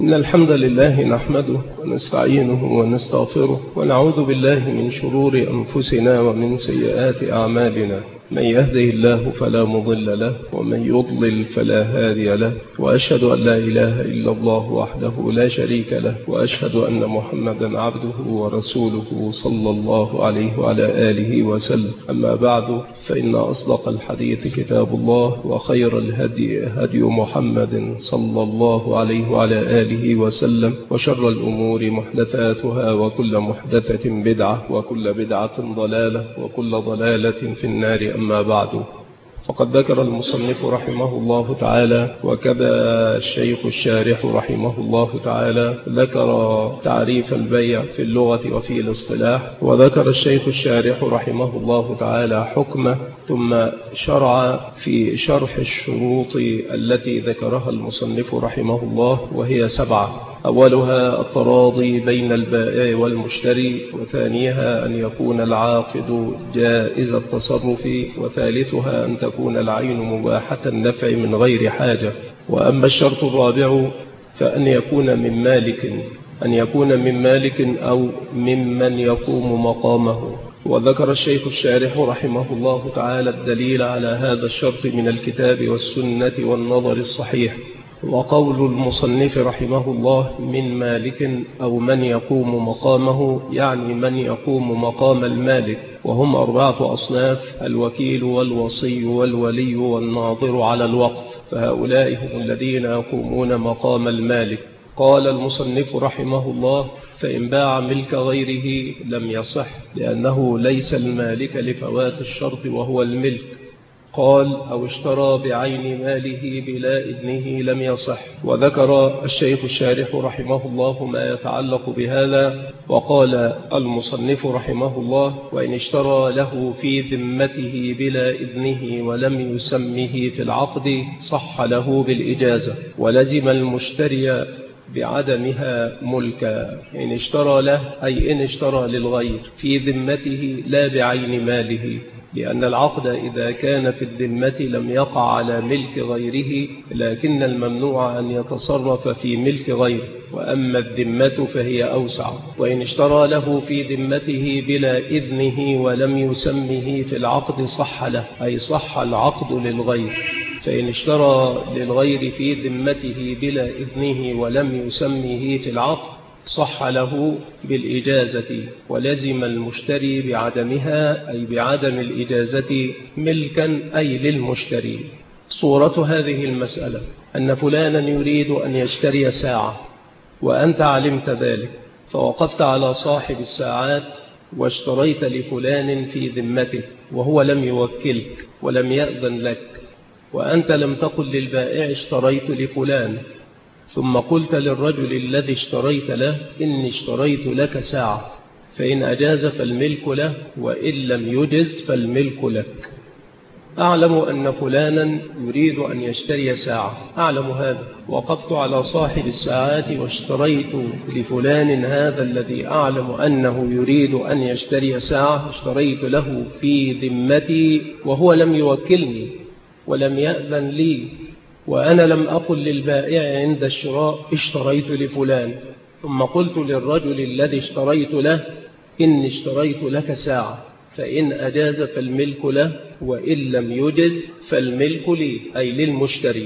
إن الحمد لله نحمده ونستعينه ونستغفره ونعوذ بالله من شرور أنفسنا ومن سيئات أعمالنا. من يهده الله فلا مضل له ومن يضلل فلا هادي له، وأشهد أن لا إله إلا الله وحده لا شريك له، وأشهد أن محمدا عبده ورسوله صلى الله عليه وعلى آله وسلم. أما بعد، فإن أصدق الحديث كتاب الله، وخير الهدي هدي محمد صلى الله عليه وعلى آله وسلم، وشر الأمور محدثاتها، وكل محدثة بدعة، وكل بدعة ضلالة، وكل ضلالة في النار. أما بعد، فقد ذكر المصنف رحمه الله تعالى، وكذا الشيخ الشارح رحمه الله تعالى ذكر تعريف البيع في اللغة وفي الاصطلاح، وذكر الشيخ الشارح رحمه الله تعالى حكمه، ثم شرع في شرح الشروط التي ذكرها المصنف رحمه الله، وهي 7. أولها التراضي بين البائع والمشتري، وثانيها أن يكون العاقد جائز التصرف، وثالثها أن تكون العين مباحة النفع من غير حاجة. وأما الشرط الرابع فأن يكون من مالك، أن يكون من مالك أو ممن يقوم مقامه. وذكر الشيخ الشارح رحمه الله تعالى الدليل على هذا الشرط من الكتاب والسنة والنظر الصحيح. وقول المصنف رحمه الله من مالك أو من يقوم مقامه، يعني من يقوم مقام المالك، وهم 4 أصناف: الوكيل والوصي والولي والناظر على الوقف، فهؤلاء هم الذين يقومون مقام المالك. قال المصنف رحمه الله: فإن باع ملك غيره لم يصح، لأنه ليس المالك لفوات الشرط وهو الملك. قال: أو اشترى بعين ماله بلا إذنه لم يصح. وذكر الشيخ الشارح رحمه الله ما يتعلق بهذا، وقال المصنف رحمه الله: وإن اشترى له في ذمته بلا إذنه ولم يسمه في العقد صح له بالإجازة، ولزم المشتري بعدمها ملكا. إن اشترى له، أي إن اشترى للغير في ذمته لا بعين ماله، لأن العقد إذا كان في الذمة لم يقع على ملك غيره، لكن الممنوع أن يتصرف في ملك غيره، وأما الذمة فهي أوسع. وإن اشترى له في ذمته بلا إذنه ولم يسمه في العقد صح له، أي صح العقد للغير. فإن اشترى للغير في ذمته بلا إذنه ولم يسمه في العقد صح له بالإجازة، ولزم المشتري بعدمها، أي بعدم الإجازة ملكا، أي للمشتري. صورة هذه المسألة أن فلانا يريد أن يشتري ساعة، وأنت علمت ذلك، فوقفت على صاحب الساعات واشتريت لفلان في ذمته، وهو لم يوكلك ولم يأذن لك، وأنت لم تقل للبائع اشتريت لفلان، ثم قلت للرجل الذي اشتريت له إني اشتريت لك ساعة، فإن أجاز فالملك له، وإن لم يجز فالملك لك. أعلم أن فلانا يريد أن يشتري ساعة، أعلم هذا، وقفت على صاحب الساعات واشتريت لفلان هذا الذي أعلم أنه يريد أن يشتري ساعة، اشتريت له في ذمتي وهو لم يوكلني ولم يأذن لي، وأنا لم أقل للبائع عند الشراء اشتريت لفلان، ثم قلت للرجل الذي اشتريت له إني اشتريت لك ساعة، فإن أجاز فالملك له، وإن لم يجز فالملك لي، أي للمشتري.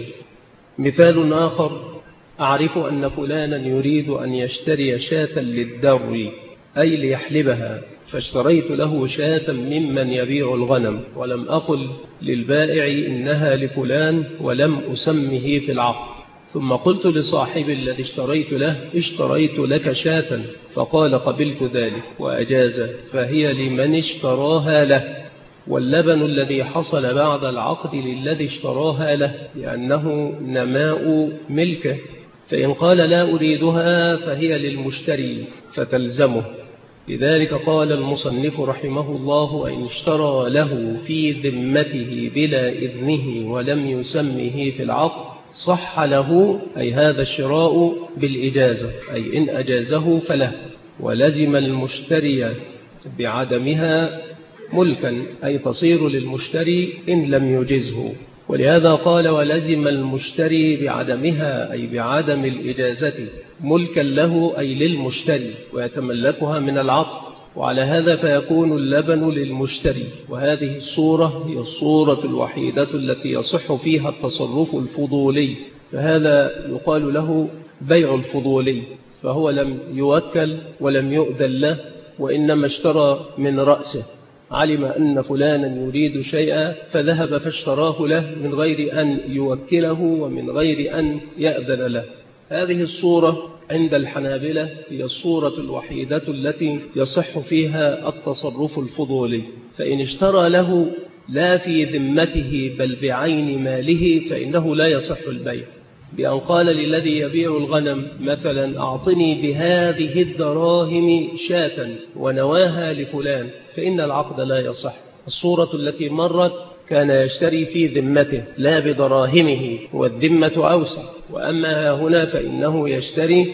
مثال آخر: أعرف أن فلانا يريد أن يشتري شاة للدر، أي ليحلبها، فاشتريت له شاة ممن يبيع الغنم، ولم أقل للبائع إنها لفلان ولم أسمه في العقد، ثم قلت لصاحب الذي اشتريت له اشتريت لك شاة، فقال قبلت ذلك وأجاز، فهي لمن اشتراها له، واللبن الذي حصل بعد العقد للذي اشتراها له، لأنه نماء ملكه، فإن قال لا أريدها فهي للمشتري فتلزمه. لذلك قال المصنف رحمه الله: وإن اشترى له في ذمته بلا إذنه ولم يسمه في العقد صح له، أي هذا الشراء بالإجازة، أي إن أجازه فله، ولزم المشتري بعدمها ملكا، أي تصير للمشتري إن لم يجزه. ولهذا قال ولزم المشتري بعدمها أي بعدم الإجازة ملكا له أي للمشتري ويتملكها من العقد. وعلى هذا فيكون اللبن للمشتري. وهذه الصورة هي الصورة الوحيدة التي يصح فيها التصرف الفضولي، فهذا يقال له بيع الفضولي، فهو لم يوكل ولم يؤذن له، وإنما اشترى من رأسه، علم أن فلانا يريد شيئا فذهب فاشتراه له من غير أن يوكله ومن غير أن يأذن له. هذه الصورة عند الحنابلة هي الصورة الوحيدة التي يصح فيها التصرف الفضولي. فإن اشترى له لا في ذمته بل بعين ماله فإنه لا يصح البيع، بأن قال للذي يبيع الغنم مثلا أعطني بهذه الدراهم شاة ونواها لفلان، فإن العقد لا يصح. الصورة التي مرت كان يشتري في ذمته لا بدراهمه، والذمة أوسع. وأما هنا فإنه يشتري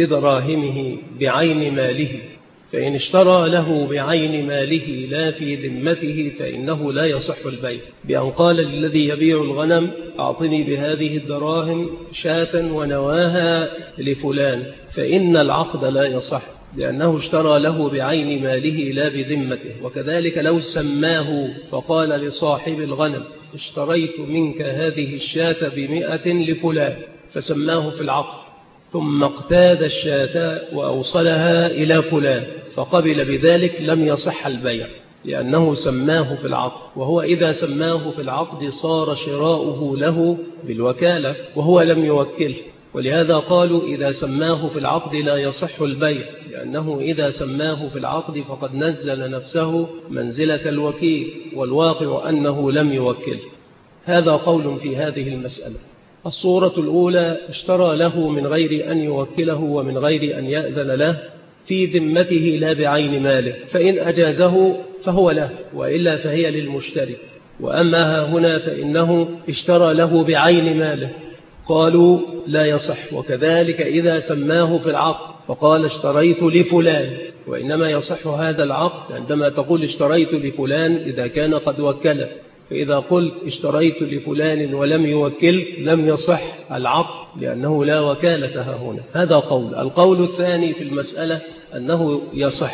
بدراهمه بعين ماله، فإن اشترى له بعين ماله لا في ذمته فإنه لا يصح البيع، بأن قال للذي يبيع الغنم أعطني بهذه الدراهم شاة ونواها لفلان، فإن العقد لا يصح لأنه اشترى له بعين ماله لا بذمته. وكذلك لو سماه فقال لصاحب الغنم اشتريت منك هذه الشاة ب100 لفلان، فسماه في العقد، ثم اقتاد الشاة وأوصلها إلى فلان فقبل بذلك، لم يصح البيع لأنه سماه في العقد. وهو إذا سماه في العقد صار شراؤه له بالوكالة وهو لم يوكله. ولهذا قالوا إذا سماه في العقد لا يصح البيع، لأنه إذا سماه في العقد فقد نزل نفسه منزلة الوكيل، والواقع أنه لم يوكل. هذا قول في هذه المسألة. الصورة الأولى اشترى له من غير أن يوكله ومن غير أن يأذن له في ذمته لا بعين ماله، فإن أجازه فهو له، وإلا فهي للمشتري. وأما هنا فإنه اشترى له بعين ماله، قالوا لا يصح. وكذلك إذا سماه في العقد فقال اشتريت لفلان، وإنما يصح هذا العقد عندما تقول اشتريت لفلان إذا كان قد وكله، فإذا قلت اشتريت لفلان ولم يوكل لم يصح العقد لأنه لا وكالة هنا. هذا قول. القول الثاني في المسألة أنه يصح،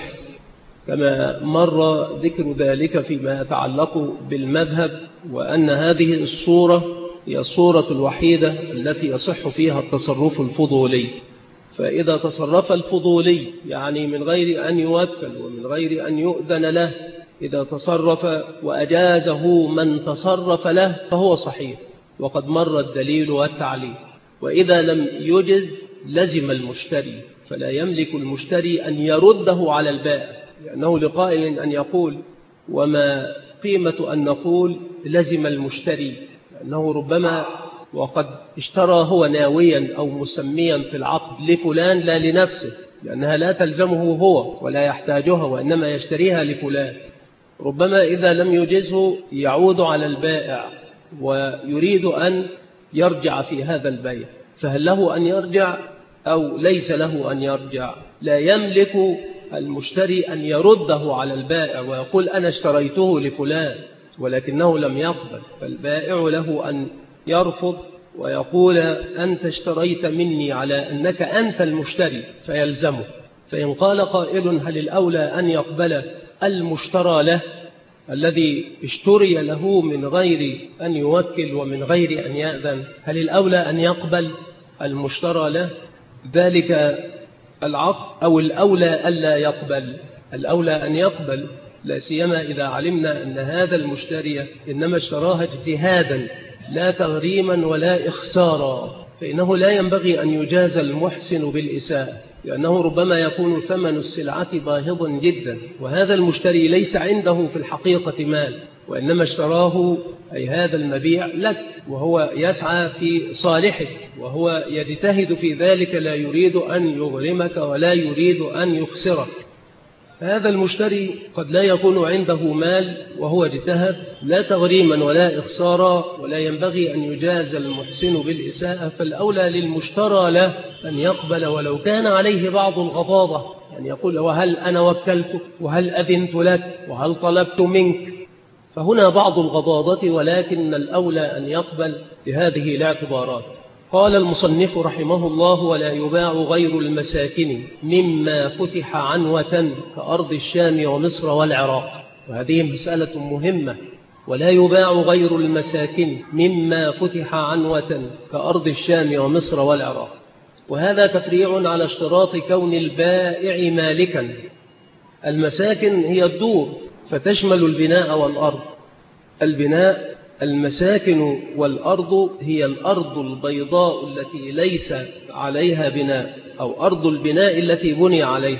كما مر ذكر ذلك فيما يتعلق بالمذهب، وأن هذه الصورة هي الصورة الوحيدة التي يصح فيها التصرف الفضولي. فإذا تصرف الفضولي يعني من غير أن يوكل ومن غير أن يؤذن له، إذا تصرف وأجازه من تصرف له فهو صحيح، وقد مر الدليل والتعليل. وإذا لم يجز لزم المشتري، فلا يملك المشتري أن يرده على البائع، لأنه لقائل أن يقول وما قيمة أن نقول لزم المشتري، لأنه ربما وقد اشترى هو ناويا أو مسميا في العقد لفلان لا لنفسه، لأنها لا تلزمه هو ولا يحتاجها، وإنما يشتريها لفلان. ربما إذا لم يجزه يعود على البائع ويريد أن يرجع في هذا البيع، فهل له أن يرجع أو ليس له أن يرجع؟ لا يملك المشتري أن يرده على البائع ويقول أنا اشتريته لفلان ولكنه لم يقبل، فالبائع له أن يرفض ويقول أنت اشتريت مني على أنك أنت المشتري فيلزمه. فإن قال قائل هل الأولى أن يقبل المشترى له الذي اشتري له من غير أن يوكل ومن غير أن يأذن، هل الأولى أن يقبل المشترى له ذلك العقد أو الأولى ألا يقبل؟ الأولى أن يقبل، لا سيما إذا علمنا أن هذا المشتري إنما اشتراها اجتهادا لا تغريما ولا إخسارا، فإنه لا ينبغي أن يجاز المحسن بالإساءة، لأنه ربما يكون ثمن السلعة باهظا جدا، وهذا المشتري ليس عنده في الحقيقة مال، وإنما اشتراه أي هذا المبيع لك، وهو يسعى في صالحك وهو يجتهد في ذلك، لا يريد أن يغرمك ولا يريد أن يخسرك. هذا المشتري قد لا يكون عنده مال وهو اجتهد لا تغريما ولا إخسارا، ولا ينبغي أن يجاز المحسن بالإساءة، فالأولى للمشترى له أن يقبل ولو كان عليه بعض الغضاضة، يعني يقول وهل أنا وكلتك وهل أذنت لك وهل طلبت منك، فهنا بعض الغضاضة، ولكن الأولى أن يقبل بهذه الاعتبارات. قال المصنف رحمه الله: ولا يباع غير المساكن مما فتح عنوة كأرض الشام ومصر والعراق. وهذه مسألة مهمة. ولا يباع غير المساكن مما فتح عنوة كأرض الشام ومصر والعراق. وهذا تفريع على اشتراط كون البائع مالكا. المساكن هي الدور، فتشمل البناء والأرض. البناء المساكن، والأرض هي الأرض البيضاء التي ليس عليها بناء، أو أرض البناء التي بني عليها.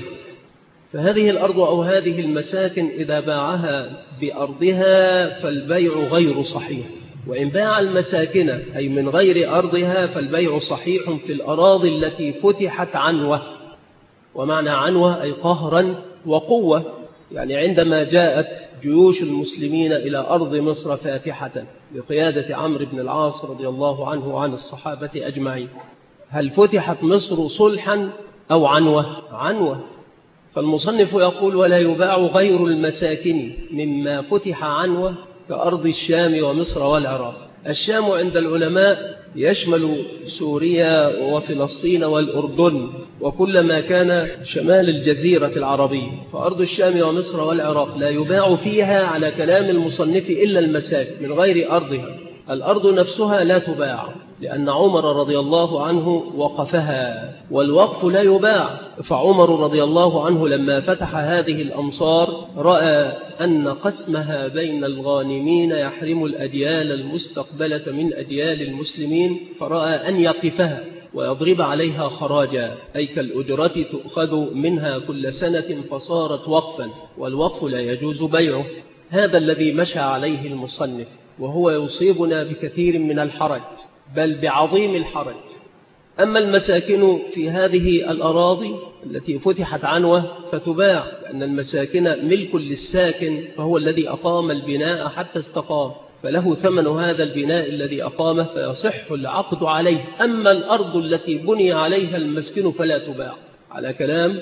فهذه الأرض أو هذه المساكن إذا باعها بأرضها فالبيع غير صحيح، وإن باع المساكن أي من غير أرضها فالبيع صحيح في الأراضي التي فتحت عنوة. ومعنى عنوة أي قهرا وقوة، يعني عندما جاءت جيوش المسلمين إلى أرض مصر فاتحة بقيادة عمرو بن العاص رضي الله عنه وعن الصحابة أجمعين، هل فتحت مصر صلحا أو عنوة؟ عنوة. فالمصنف يقول: ولا يباع غير المساكن مما فتح عنوة كأرض الشام ومصر والعراق. الشام عند العلماء يشمل سوريا وفلسطين والأردن وكل ما كان شمال الجزيرة العربية. فأرض الشام ومصر والعراق لا يباع فيها على كلام المصنف إلا المساكن من غير أرضها. الأرض نفسها لا تباع، لأن عمر رضي الله عنه وقفها، والوقف لا يباع. فعمر رضي الله عنه لما فتح هذه الأمصار رأى أن قسمها بين الغانمين يحرم الأجيال المستقبلة من أجيال المسلمين، فرأى أن يقفها ويضرب عليها خراجا، أي كالأجرة تؤخذ منها كل سنة، فصارت وقفا، والوقف لا يجوز بيعه. هذا الذي مشى عليه المصنف، وهو يصيبنا بكثير من الحرج، بل بعظيم الحرج. أما المساكن في هذه الأراضي التي فتحت عنوة فتباع، لأن المساكن ملك للساكن، فهو الذي أقام البناء حتى استقام، فله ثمن هذا البناء الذي أقامه، فيصح العقد عليه. أما الأرض التي بني عليها المسكن فلا تباع على كلام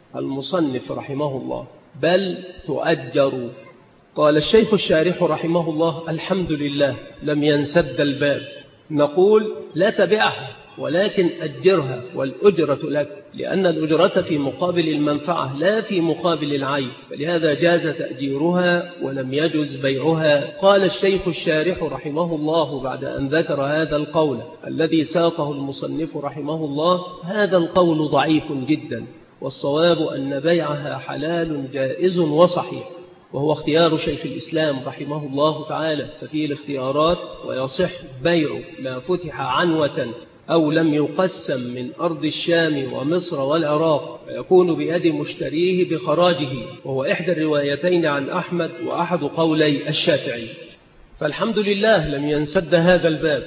المصنف رحمه الله، بل تؤجر. قال الشيخ الشارح رحمه الله: الحمد لله لم ينسد الباب. نقول: لا تبعها، ولكن أجرها، والأجرة لك، لأن الأجرة في مقابل المنفعة لا في مقابل العين، فلهذا جاز تأجيرها ولم يجز بيعها. قال الشيخ الشارح رحمه الله بعد أن ذكر هذا القول الذي ساقه المصنف رحمه الله: هذا القول ضعيف جدا، والصواب أن بيعها حلال جائز وصحيح، وهو اختيار شيخ الإسلام رحمه الله تعالى، ففيه الاختيارات، ويصح بيع ما فتح عنوة أو لم يقسم من أرض الشام ومصر والعراق، فيكون بيد مشتريه بخراجه، وهو إحدى الروايتين عن أحمد وأحد قولي الشافعي. فالحمد لله لم ينسد هذا الباب،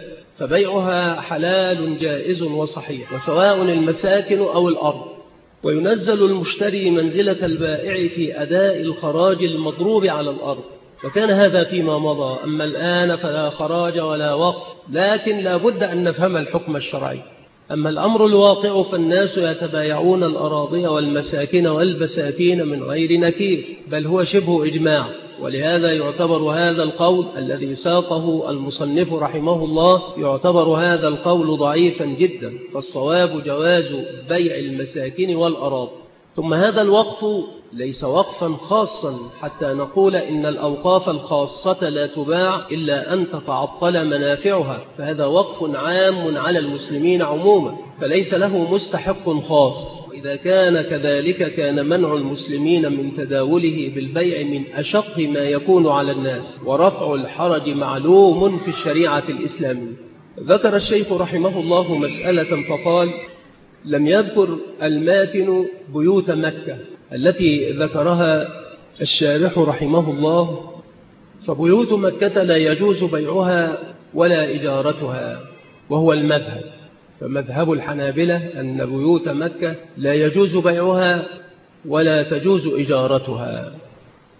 فبيعها حلال جائز وصحيح، وسواء المساكن أو الأرض. وينزل المشتري منزلة البائع في أداء الخراج المضروب على الأرض، وكان هذا فيما مضى. أما الآن فلا خراج ولا وقف، لكن لا بد أن نفهم الحكم الشرعي. أما الأمر الواقع فالناس يتبايعون الأراضي والمساكن والبساتين من غير نكير، بل هو شبه إجماع. ولهذا يعتبر هذا القول الذي ساقه المصنف رحمه الله، يعتبر هذا القول ضعيفا جدا، فالصواب جواز بيع المساكن والأراضي. ثم هذا الوقف ليس وقفا خاصا حتى نقول إن الأوقاف الخاصة لا تباع إلا أن تتعطل منافعها، فهذا وقف عام على المسلمين عموما، فليس له مستحق خاص. وإذا كان كذلك كان منع المسلمين من تداوله بالبيع من أشق ما يكون على الناس، ورفع الحرج معلوم في الشريعة الإسلامية. ذكر الشيخ رحمه الله مسألة فقال: لم يذكر الماتن بيوت مكة التي ذكرها الشارح رحمه الله، فبيوت مكة لا يجوز بيعها ولا إجارتها، وهو المذهب. فمذهب الحنابلة أن بيوت مكة لا يجوز بيعها ولا تجوز إجارتها.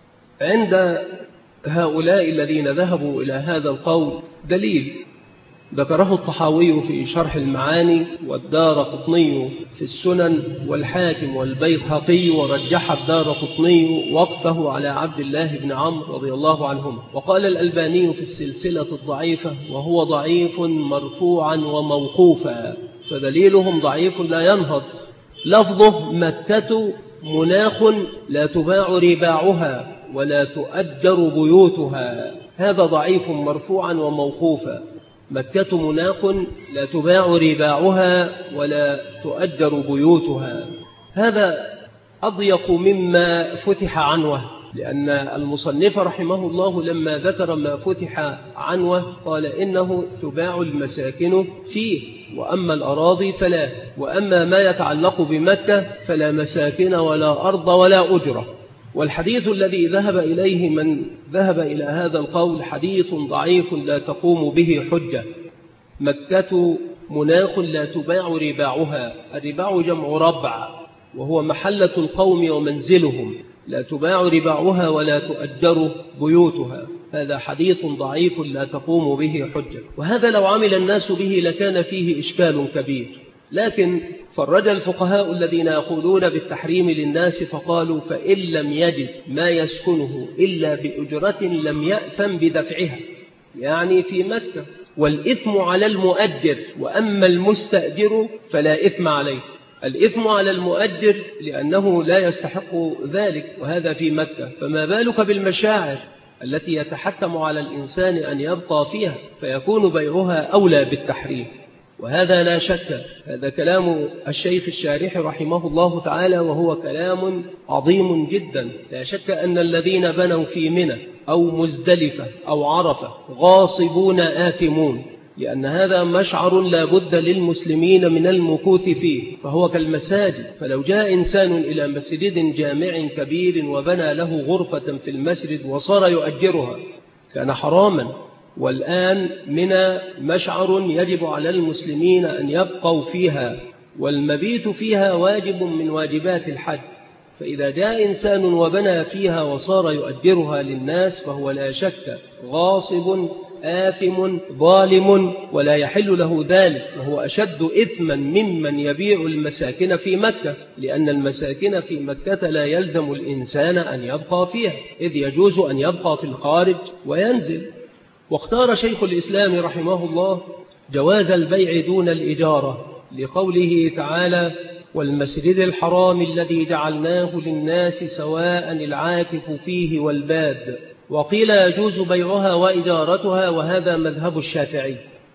عند هؤلاء الذين ذهبوا إلى هذا القول دليل، ذكره الطحاوي في شرح المعاني، والدارقطني في السنن، والحاكم والبيهقي، ورجح الدارقطني وقفه على عبد الله بن عمرو رضي الله عنهما. وقال الألباني في السلسلة الضعيفة وهو ضعيف مرفوعا وموقوفا، فدليلهم ضعيف لا ينهض. لفظه مكة مناخ لا تباع رباعها ولا تؤجر بيوتها، هذا ضعيف مرفوعا وموقوفا. مكة مناخ لا تباع رباعها ولا تؤجر بيوتها، هذا أضيق مما فتح عنوه، لأن المصنف رحمه الله لما ذكر ما فتح عنوه قال إنه تباع المساكن فيه، وأما الأراضي فلا، وأما ما يتعلق بمكة فلا مساكن ولا أرض ولا أجرة. والحديث الذي ذهب إليه من ذهب إلى هذا القول حديث ضعيف لا تقوم به حجة. مكة مناخ لا تباع رباعها، الرباع جمع ربع وهو محلة القوم ومنزلهم، لا تباع رباعها ولا تؤجر بيوتها، هذا حديث ضعيف لا تقوم به حجة. وهذا لو عمل الناس به لكان فيه إشكال كبير، لكن فرج الفقهاء الذين يقولون بالتحريم للناس فقالوا فإن لم يجد ما يسكنه إلا بأجرة لم يأثم بدفعها، يعني في مكة، والإثم على المؤجر، وأما المستأجر فلا إثم عليه. الإثم على المؤجر لأنه لا يستحق ذلك، وهذا في مكة، فما بالك بالمشاعر التي يتحتم على الإنسان أن يبقى فيها، فيكون بيعها أولى بالتحريم. وهذا لا شك، هذا كلام الشيخ الشارح رحمه الله تعالى، وهو كلام عظيم جدا. لا شك أن الذين بنوا في منى أو مزدلفة أو عرفة غاصبون آثمون، لأن هذا مشعر لا بد للمسلمين من المكوث فيه، فهو كالمساجد. فلو جاء إنسان إلى مسجد جامع كبير وبنى له غرفة في المسجد وصار يؤجرها كان حراما. والآن منى مشعر يجب على المسلمين أن يبقوا فيها، والمبيت فيها واجب من واجبات الحج، فإذا جاء إنسان وبنى فيها وصار يؤجرها للناس فهو لا شك غاصب آثم ظالم، ولا يحل له ذلك، وهو أشد إثما ممن يبيع المساكن في مكة، لأن المساكن في مكة لا يلزم الإنسان أن يبقى فيها، إذ يجوز أن يبقى في الخارج وينزل. واختار شيخ الإسلام رحمه الله جواز البيع دون الإجارة لقوله تعالى: والمسجد الحرام الذي جعلناه للناس سواء العاكف فيه والباد. وقيل يجوز بيعها وإجارتها، وهذا مذهب الشافعي.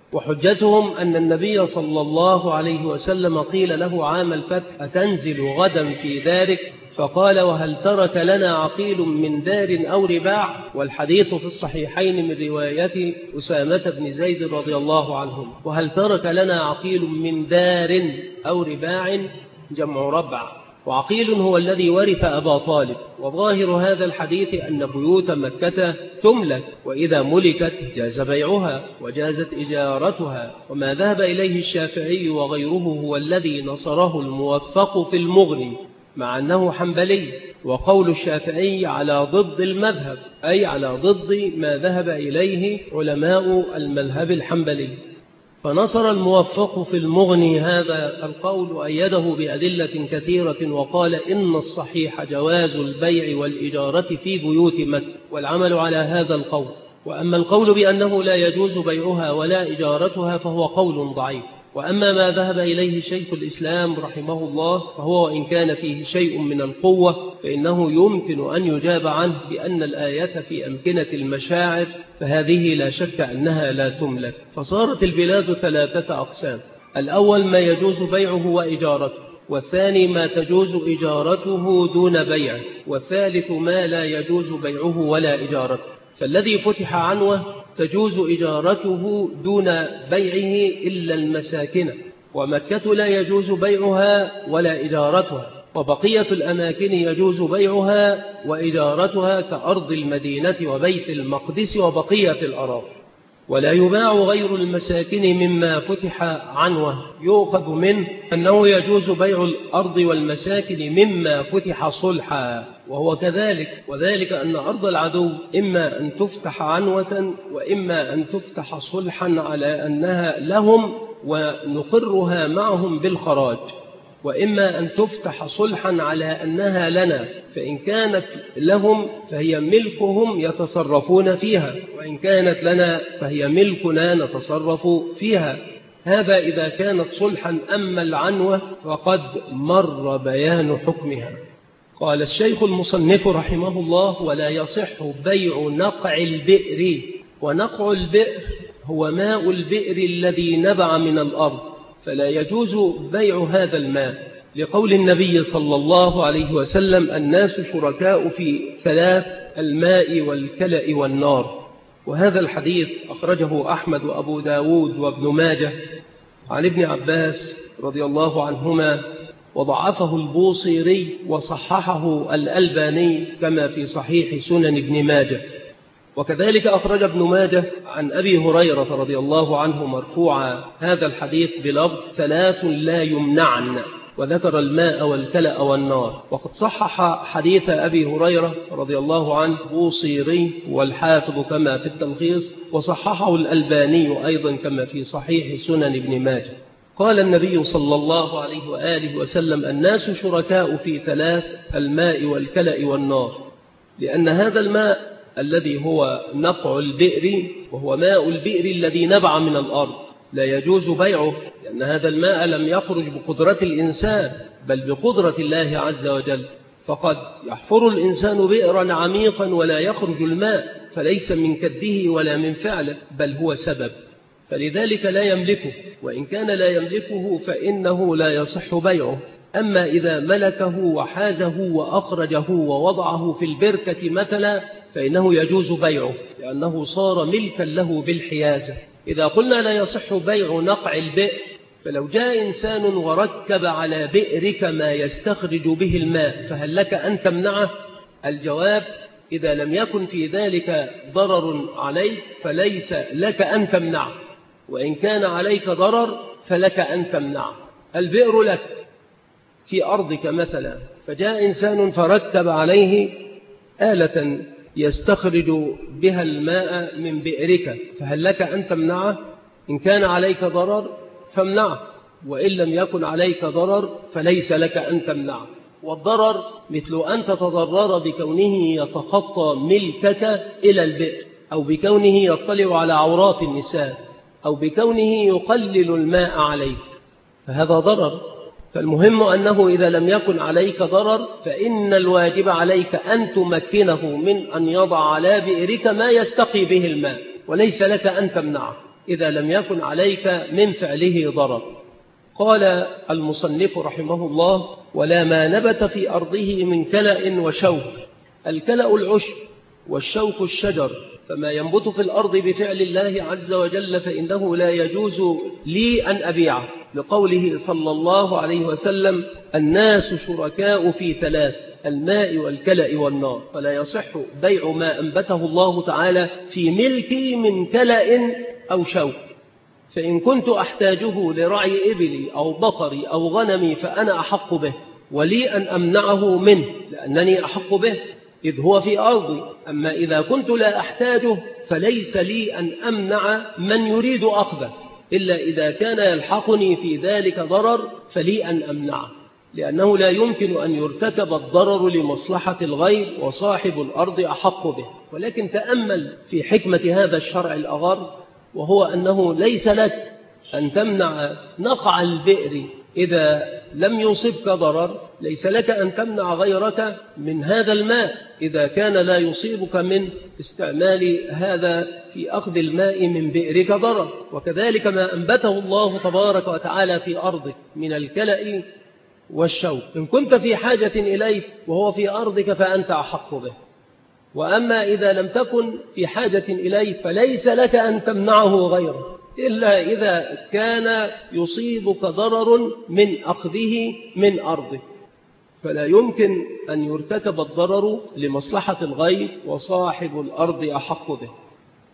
وحجتهم أن النبي صلى الله عليه وسلم قيل له عام الفتح: أتنزل غدا في دارك؟ فقال: وهل ترك لنا عقيل من دار أو رباع؟ والحديث في الصحيحين من رواية أسامة بن زيد رضي الله عنهم. وهل ترك لنا عقيل من دار أو رباع؟ جمع ربع. وعقيل هو الذي ورث أبا طالب. وظاهر هذا الحديث أن بيوت مكة تملك، وإذا ملكت جاز بيعها وجازت إجارتها. وما ذهب إليه الشافعي وغيره هو الذي نصره الموفق في المغني، مع أنه حنبلي، وقول الشافعي على ضد المذهب، أي على ضد ما ذهب إليه علماء المذهب الحنبلي. فنصر الموفق في المغني هذا القول وأيده بأدلة كثيرة، وقال إن الصحيح جواز البيع والإجارة في بيوت مكة، والعمل على هذا القول. وأما القول بأنه لا يجوز بيعها ولا إجارتها فهو قول ضعيف. وأما ما ذهب إليه شيخ الإسلام رحمه الله فهو وإن كان فيه شيء من القوة فإنه يمكن أن يجاب عنه بأن الآية في أمكنة المشاعر، فهذه لا شك أنها لا تملك. فصارت البلاد ثلاثة أقسام: الأول ما يجوز بيعه وإجارته، والثاني ما تجوز إجارته دون بيعه، والثالث ما لا يجوز بيعه ولا إجارته. فالذي فتح عنوه تجوز إجارته دون بيعه إلا المساكن، ومكة لا يجوز بيعها ولا إجارتها، وبقية الأماكن يجوز بيعها وإجارتها كأرض المدينة وبيت المقدس وبقية الأراضي. ولا يباع غير المساكن مما فتح عنوه. يؤخذ منه أنه يجوز بيع الأرض والمساكن مما فتح صلحا، وهو كذلك، وذلك أن أرض العدو إما أن تفتح عنوة وإما أن تفتح صلحا على أنها لهم ونقرها معهم بالخراج، وإما أن تفتح صلحا على أنها لنا، فإن كانت لهم فهي ملكهم يتصرفون فيها، وإن كانت لنا فهي ملكنا نتصرف فيها. هذا إذا كانت صلحا. أما العنوة فقد مر بيان حكمها. قال الشيخ المصنف رحمه الله: ولا يصح بيع نقع البئر. ونقع البئر هو ماء البئر الذي نبع من الأرض، فلا يجوز بيع هذا الماء، لقول النبي صلى الله عليه وسلم: الناس شركاء في ثلاث: الماء والكلأ والنار. وهذا الحديث أخرجه أحمد وأبو داود وابن ماجه عن ابن عباس رضي الله عنهما، وضعفه البوصيري وصححه الألباني كما في صحيح سنن ابن ماجه. وكذلك أخرج ابن ماجه عن أبي هريرة رضي الله عنه مرفوعا هذا الحديث بلفظ: ثلاث لا يمنعن، وذكر الماء والكلأ والنار. وقد صحح حديث أبي هريرة رضي الله عنه بوصيري والحافظ كما في التلخيص، وصححه الألباني أيضا كما في صحيح سنن ابن ماجه. قال النبي صلى الله عليه وآله وسلم: الناس شركاء في ثلاث: الماء والكلأ والنار. لأن هذا الماء الذي هو نقع البئر وهو ماء البئر الذي نبع من الأرض لا يجوز بيعه، لأن هذا الماء لم يخرج بقدرة الإنسان بل بقدرة الله عز وجل. فقد يحفر الإنسان بئرا عميقا ولا يخرج الماء، فليس من كده ولا من فعله، بل هو سبب، فلذلك لا يملكه. وإن كان لا يملكه فإنه لا يصح بيعه. أما إذا ملكه وحازه وأخرجه ووضعه في البركة مثلا فإنه يجوز بيعه، لأنه صار ملكا له بالحيازة. إذا قلنا لا يصح بيع نقع البئر، فلو جاء إنسان وركب على بئرك ما يستخرج به الماء فهل لك أن تمنعه؟ الجواب: إذا لم يكن في ذلك ضرر عليك فليس لك أن تمنعه، وإن كان عليك ضرر فلك أن تمنعه. البئر لك في أرضك مثلا، فجاء إنسان فركب عليه آلة يستخرج بها الماء من بئرك، فهل لك أن تمنعه؟ إن كان عليك ضرر فامنعه، وإن لم يكن عليك ضرر فليس لك أن تمنعه. والضرر مثل أن تتضرر بكونه يتخطى ملكك إلى البئر، أو بكونه يطلع على عورات النساء، أو بكونه يقلل الماء عليك، فهذا ضرر. فالمهم أنه إذا لم يكن عليك ضرر فإن الواجب عليك أن تمكنه من أن يضع على بئرك ما يستقي به الماء، وليس لك أن تمنعه إذا لم يكن عليك من فعله ضرر. قال المصنف رحمه الله: ولا ما نبت في أرضه من كلأ وشوك. الكلأ العشب والشوك الشجر، فما ينبت في الأرض بفعل الله عز وجل فإنه لا يجوز لي أن أبيعه، لقوله صلى الله عليه وسلم: الناس شركاء في ثلاث: الماء والكلأ والنار. فلا يصح بيع ما أنبته الله تعالى في ملكي من كلأ أو شوك. فإن كنت أحتاجه لرعي إبلي أو بقري أو غنمي فأنا أحق به، ولي أن أمنعه منه لأنني أحق به إذ هو في أرضي. أما إذا كنت لا أحتاجه فليس لي أن أمنع من يريد أخذه، إلا إذا كان يلحقني في ذلك ضرر فلي أن أمنعه، لأنه لا يمكن أن يرتكب الضرر لمصلحة الغير وصاحب الأرض أحق به. ولكن تأمل في حكمة هذا الشرع الأغر، وهو أنه ليس لك أن تمنع نقع البئر إذا لم يصبك ضرر، ليس لك أن تمنع غيرك من هذا الماء إذا كان لا يصيبك من استعمال هذا في أخذ الماء من بئرك ضرر. وكذلك ما أنبته الله تبارك وتعالى في أرضك من الكلأ والشوك، إن كنت في حاجة إليه وهو في أرضك فأنت أحق به. وأما إذا لم تكن في حاجة إليه فليس لك أن تمنعه غيره، إلا إذا كان يصيبك ضرر من أخذه من أرضه، فلا يمكن أن يرتكب الضرر لمصلحة الغير وصاحب الأرض أحق به.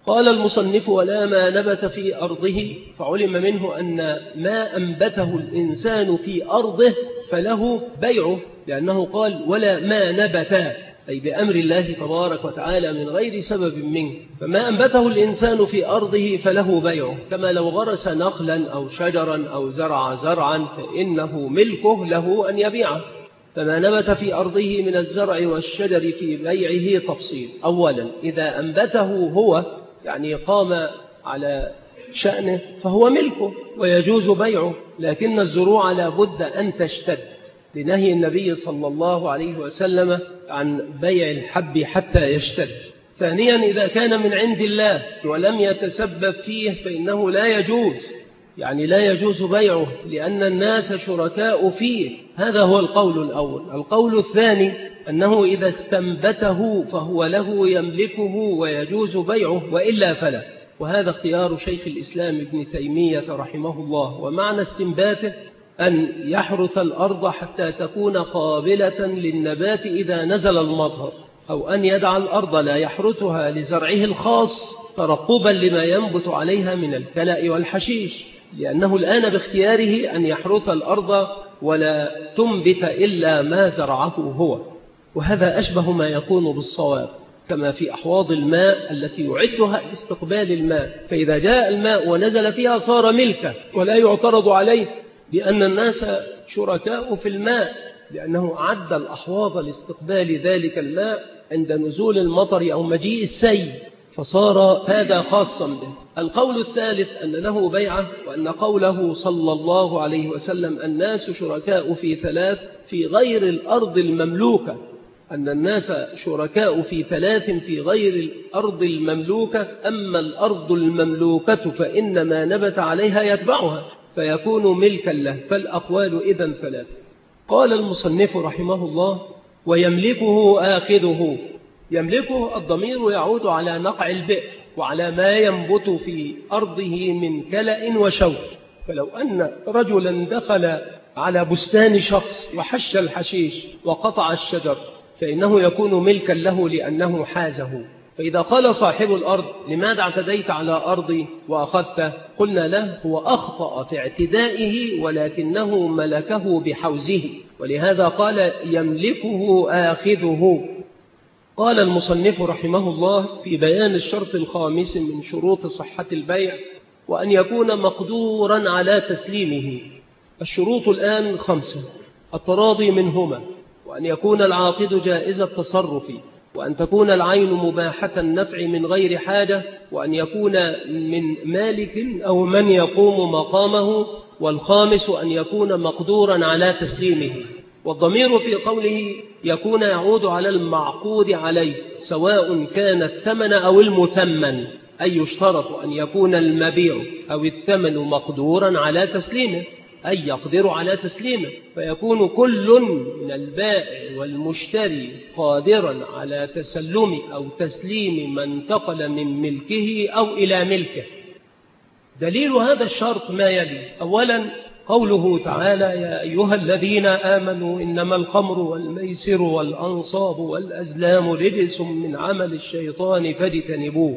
قال المصنف: ولا ما نبت في أرضه، فعلم منه أن ما أنبته الإنسان في أرضه فله بيعه، لأنه قال: ولا ما نبت، أي بأمر الله تبارك وتعالى من غير سبب منه، فما أنبته الإنسان في أرضه فله بيعه، كما لو غرس نخلا أو شجرا أو زرع زرعا فإنه ملكه له أن يبيعه. فما نبت في أرضه من الزرع والشجر في بيعه تفصيل. أولا، إذا أنبته هو، يعني قام على شأنه، فهو ملكه ويجوز بيعه، لكن الزروع لا بد أن تشتد، لنهي النبي صلى الله عليه وسلم عن بيع الحب حتى يشتد. ثانيا، إذا كان من عند الله ولم يتسبب فيه فإنه لا يجوز، يعني لا يجوز بيعه، لأن الناس شركاء فيه. هذا هو القول الأول. القول الثاني أنه إذا استنبته فهو له يملكه ويجوز بيعه، وإلا فلا. وهذا اختيار شيخ الإسلام ابن تيمية رحمه الله. ومعنى استنباته أن يحرث الأرض حتى تكون قابلة للنبات إذا نزل المطر، أو أن يدع الأرض لا يحرثها لزرعه الخاص ترقبا لما ينبت عليها من الكلأ والحشيش، لأنه الآن باختياره أن يحرث الأرض ولا تنبت إلا ما زرعه هو. وهذا أشبه ما يكون بالصواب، كما في أحواض الماء التي يعدها لاستقبال الماء، فإذا جاء الماء ونزل فيها صار ملكه ولا يعترض عليه، لأن الناس شركاء في الماء، لأنه أعد الأحواض لاستقبال ذلك الماء عند نزول المطر أو مجيء السيل، فصار هذا خاصا به. القول الثالث أن له بيعة، وأن قوله صلى الله عليه وسلم: الناس شركاء في ثلاث في غير الأرض المملوكة، أن الناس شركاء في ثلاث في غير الأرض المملوكة، أما الأرض المملوكة فإن ما نبت عليها يتبعها فيكون ملكا له. فالأقوال إذن ثلاث. قال المصنف رحمه الله: ويملكه آخذه. يملكه الضمير يعود على نقع البئر وعلى ما ينبت في أرضه من كلأ وشوك. فلو أن رجلا دخل على بستان شخص وحش الحشيش وقطع الشجر فإنه يكون ملكا له لأنه حازه. فإذا قال صاحب الأرض: لماذا اعتديت على أرضي وأخذته؟ قلنا له: هو أخطأ في اعتدائه ولكنه ملكه بحوزه، ولهذا قال: يملكه آخذه. قال المصنف رحمه الله في بيان الشرط الخامس من شروط صحة البيع: وأن يكون مقدورا على تسليمه. الشروط الآن 5: التراضي منهما، وأن يكون العاقد جائز التصرف، وأن تكون العين مباحة النفع من غير حاجة، وأن يكون من مالك أو من يقوم مقامه، والخامس أن يكون مقدورا على تسليمه. والضمير في قوله يكون يعود على المعقود عليه، سواء كان الثمن أو المثمن، أي يشترط أن يكون المبيع أو الثمن مقدورا على تسليمه، أي يقدر على تسليمه، فيكون كل من البائع والمشتري قادرا على تسلم أو تسليم من انتقل من ملكه أو إلى ملكه. دليل هذا الشرط ما يلي: أولا قوله تعالى: يا أيها الذين آمنوا إنما الخمر والميسر والأنصاب والأزلام رجس من عمل الشيطان فاجتنبوه.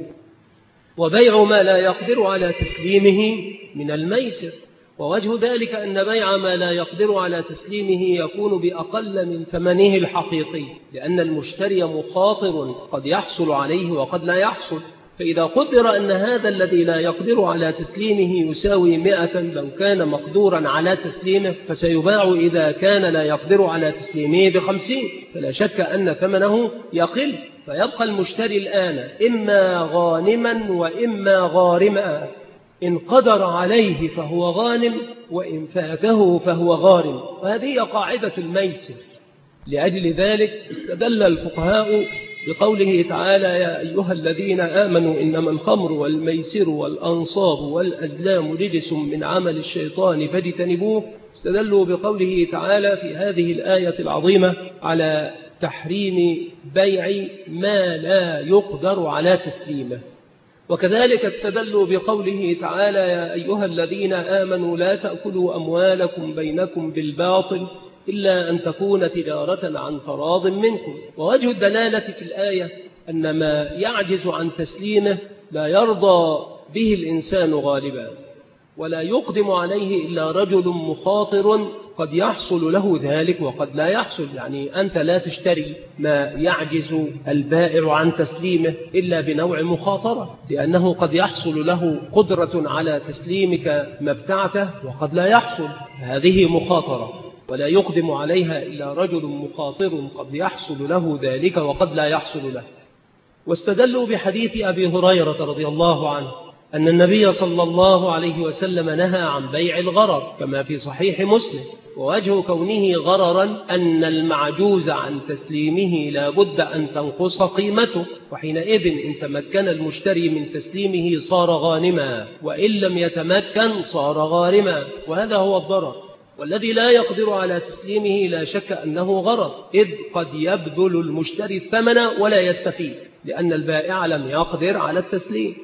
وبيع ما لا يقدر على تسليمه من الميسر، ووجه ذلك أن بيع ما لا يقدر على تسليمه يكون بأقل من ثمنه الحقيقي، لأن المشتري مخاطر، قد يحصل عليه وقد لا يحصل. فإذا قدر أن هذا الذي لا يقدر على تسليمه يساوي 100 لو كان مقدورا على تسليمه، فسيباع إذا كان لا يقدر على تسليمه ب50، فلا شك أن ثمنه يقل، فيبقى المشتري الآن إما غانما وإما غارما. إن قدر عليه فهو غانم، وإن فاته فهو غارم، وهذه قاعدة الميسر. لأجل ذلك استدل الفقهاء بقوله تعالى: يا أيها الذين آمنوا إنما الخمر والميسر والأنصاب والأزلام رجس من عمل الشيطان فاجتنبوه. استدلوا بقوله تعالى في هذه الآية العظيمة على تحريم بيع ما لا يقدر على تسليمه. وكذلك استدلوا بقوله تعالى: يا أيها الذين آمنوا لا تأكلوا أموالكم بينكم بالباطل إلا أن تكون تجارة عن تراض منكم. ووجه الدلالة في الآية أن ما يعجز عن تسليمه لا يرضى به الإنسان غالبا، ولا يقدم عليه إلا رجل مخاطر قد يحصل له ذلك وقد لا يحصل. يعني أنت لا تشتري ما يعجز البائع عن تسليمه إلا بنوع مخاطرة، لأنه قد يحصل له قدرة على تسليمك مبتعته وقد لا يحصل، هذه مخاطرة ولا يقدم عليها إلا رجل مخاطر قد يحصل له ذلك وقد لا يحصل له. واستدلوا بحديث أبي هريرة رضي الله عنه أن النبي صلى الله عليه وسلم نهى عن بيع الغرر كما في صحيح مسلم، ووجه كونه غررا أن المعجوز عن تسليمه لا بد أن تنقص قيمته، وحينئذ إن تمكن المشتري من تسليمه صار غانما، وإن لم يتمكن صار غارما، وهذا هو الضرر. والذي لا يقدر على تسليمه لا شك أنه غرر، إذ قد يبذل المشتري الثمن ولا يستفيد لأن البائع لم يقدر على التسليم.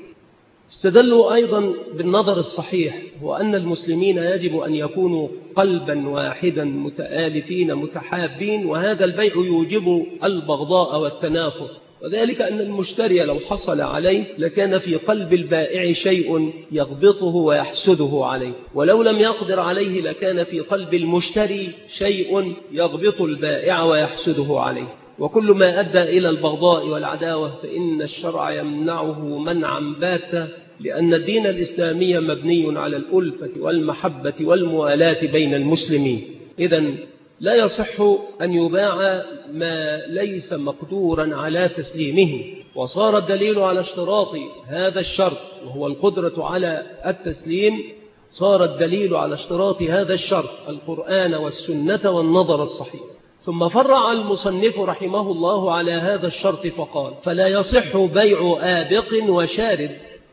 استدلوا أيضا بالنظر الصحيح، وأن المسلمين يجب أن يكونوا قلبا واحدا متآلفين متحابين، وهذا البيع يوجب البغضاء والتنافر، وذلك أن المشتري لو حصل عليه لكان في قلب البائع شيء يغبطه ويحسده عليه، ولو لم يقدر عليه لكان في قلب المشتري شيء يغبط البائع ويحسده عليه، وكل ما أدى إلى البغضاء والعداوة فإن الشرع يمنعه منعا باتا، لأن الدين الإسلامي مبني على الألفة والمحبة والموالاة بين المسلمين. إذن لا يصح أن يباع ما ليس مقدورا على تسليمه، وصار الدليل على اشتراط هذا الشرط وهو القدرة على التسليم، صار الدليل على اشتراط هذا الشرط القرآن والسنة والنظر الصحيح. ثم فرع المصنف رحمه الله على هذا الشرط فقال: فلا يصح بيع آبق وشارد.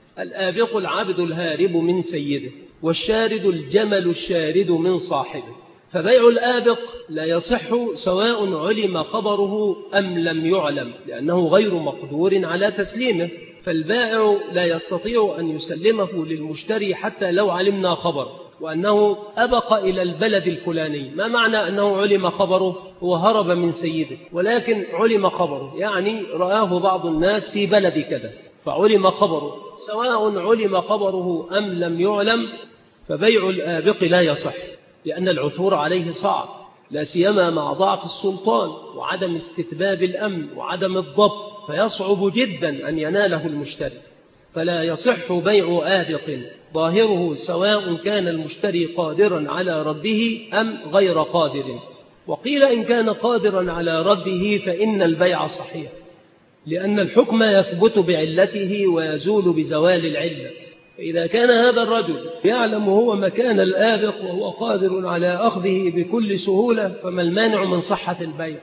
الآبق العبد الهارب من سيده، والشارد الجمل الشارد من صاحبه. فبيع الآبق لا يصح سواء علم خبره أم لم يعلم، لأنه غير مقدور على تسليمه، فالبائع لا يستطيع أن يسلمه للمشتري حتى لو علمنا خبره وأنه أبق إلى البلد الفلاني. ما معنى أنه علم خبره؟ هو هرب من سيده ولكن علم خبره، يعني رآه بعض الناس في بلد كذا فعلم خبره، سواء علم خبره أم لم يعلم فبيع الآبق لا يصح، لأن العثور عليه صعب، لا سيما مع ضعف السلطان وعدم استتباب الأمن وعدم الضبط، فيصعب جدا أن يناله المشتري. فلا يصح بيع آبق ظاهره سواء كان المشتري قادرا على رده أم غير قادر. وقيل إن كان قادرا على رده فإن البيع صحيح، لأن الحكم يثبت بعلته ويزول بزوال العلة. فإذا كان هذا الرجل يعلم هو مكان الآبق وهو قادر على أخذه بكل سهولة فما المانع من صحة البيع،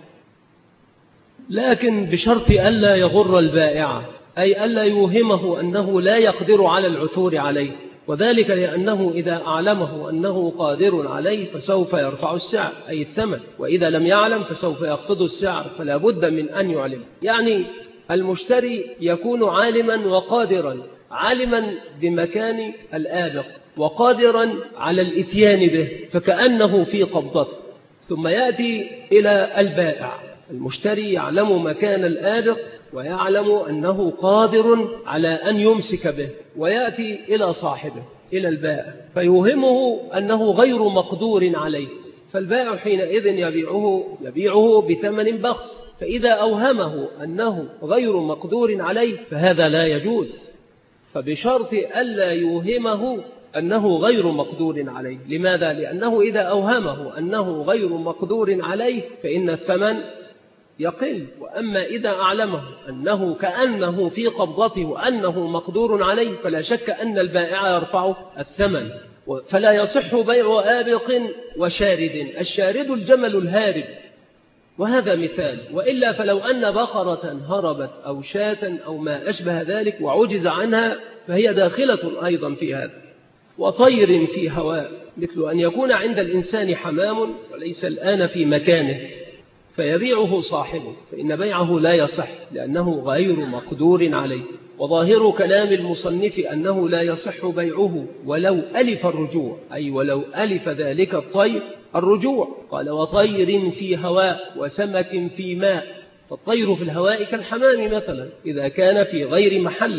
لكن بشرط ألا يغر البائع، أي ألا يوهمه أنه لا يقدر على العثور عليه، وذلك لأنه إذا أعلمه أنه قادر عليه فسوف يرفع السعر أي الثمن، وإذا لم يعلم فسوف يخفض السعر، فلا بد من أن يعلم. يعني المشتري يكون عالما وقادرا، عالما بمكان الآبق وقادرا على الإتيان به فكأنه في قبضته، ثم يأتي إلى البائع. المشتري يعلم مكان الآبق ويعلم أنه قادر على أن يمسك به، ويأتي إلى صاحبه إلى البائع فيوهمه أنه غير مقدور عليه، فالبائع حينئذ يبيعه بثمن بخس. فإذا أوهمه أنه غير مقدور عليه فهذا لا يجوز، فبشرط ألا يوهمه أنه غير مقدور عليه. لماذا؟ لأنه إذا أوهمه أنه غير مقدور عليه فإن الثمن يقل، وأما إذا أعلمه أنه كأنه في قبضته وأنه مقدور عليه فلا شك أن البائع يرفع الثمن. فلا يصح بيع آبق وشارد. الشارد الجمل الهارب، وهذا مثال، وإلا فلو أن بقرة هربت أو شاة أو ما أشبه ذلك وعجز عنها فهي داخلة أيضا في هذا. وطير في هواء، مثل أن يكون عند الإنسان حمام وليس الآن في مكانه فيبيعه صاحبه، فإن بيعه لا يصح لأنه غير مقدور عليه. وظاهر كلام المصنف أنه لا يصح بيعه ولو ألف الرجوع، أي ولو ألف ذلك الطير الرجوع. قال: وطير في هواء وسمك في ماء. فالطير في الهواء كالحمام مثلا إذا كان في غير محله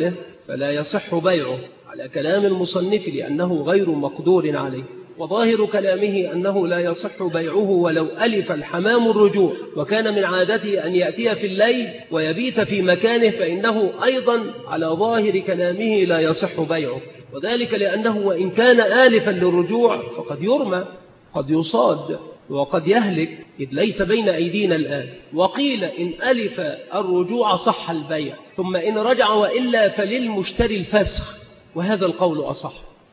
فلا يصح بيعه على كلام المصنف لأنه غير مقدور عليه. وظاهر كلامه أنه لا يصح بيعه ولو ألف الحمام الرجوع وكان من عادته أن يأتي في الليل ويبيت في مكانه، فإنه أيضا على ظاهر كلامه لا يصح بيعه، وذلك لأنه وإن كان آلفا للرجوع فقد يرمى، قد يصاد وقد يهلك، إذ ليس بين أيدينا الآن. وقيل إن ألف الرجوع صح البيع، ثم إن رجع وإلا فللمشتري الفسخ، وهذا القول أصح.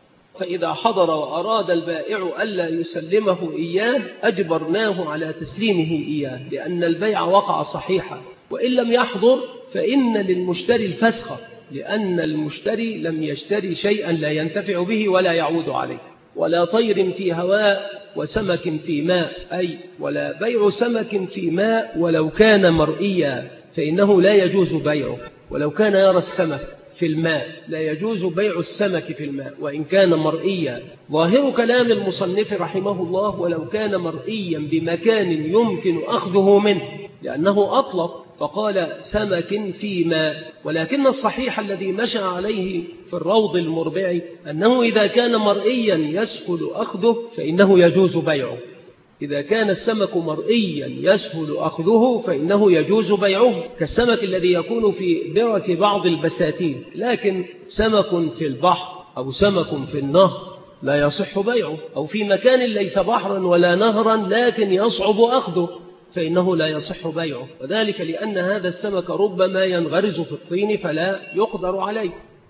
فإذا حضر وأراد البائع ألا يسلمه إياه أجبرناه على تسليمه إياه، لأن البيع وقع صحيحا. وإن لم يحضر فإن للمشتري الفسخ، لأن المشتري لم يشتري شيئا لا ينتفع به ولا يعود عليه. ولا طير في هواء وسمك في ماء، أي ولا بيع سمك في ماء ولو كان مرئيا، فإنه لا يجوز بيعه. ولو كان يرى السمك في الماء لا يجوز بيع السمك في الماء وإن كان مرئيا. ظاهر كلام المصنف رحمه الله ولو كان مرئيا بمكان يمكن أخذه منه، لأنه أطلق فقال سمك في ماء. ولكن الصحيح الذي مشى عليه في الروض المربع أنه إذا كان مرئيا يسهل أخذه فإنه يجوز بيعه. إذا كان السمك مرئيا يسهل أخذه فإنه يجوز بيعه، كالسمك الذي يكون في برك بعض البساتين. لكن سمك في البحر أو سمك في النهر لا يصح بيعه، أو في مكان ليس بحرا ولا نهرا لكن يصعب أخذه فإنه لا يصح بيعه، وذلك لأن هذا السمك ربما ينغرز في الطين فلا يقدر عليه.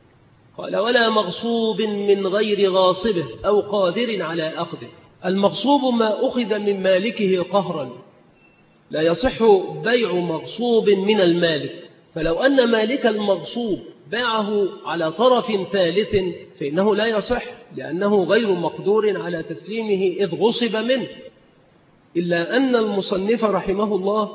قال ولا مغصوب من غير غاصبه أو قادر على أخذه. المغصوب ما أخذ من مالكه قهرا، لا يصح بيع مغصوب من المالك. فلو أن مالك المغصوب باعه على طرف ثالث فإنه لا يصح، لأنه غير مقدور على تسليمه إذ غصب منه. إلا أن المصنف رحمه الله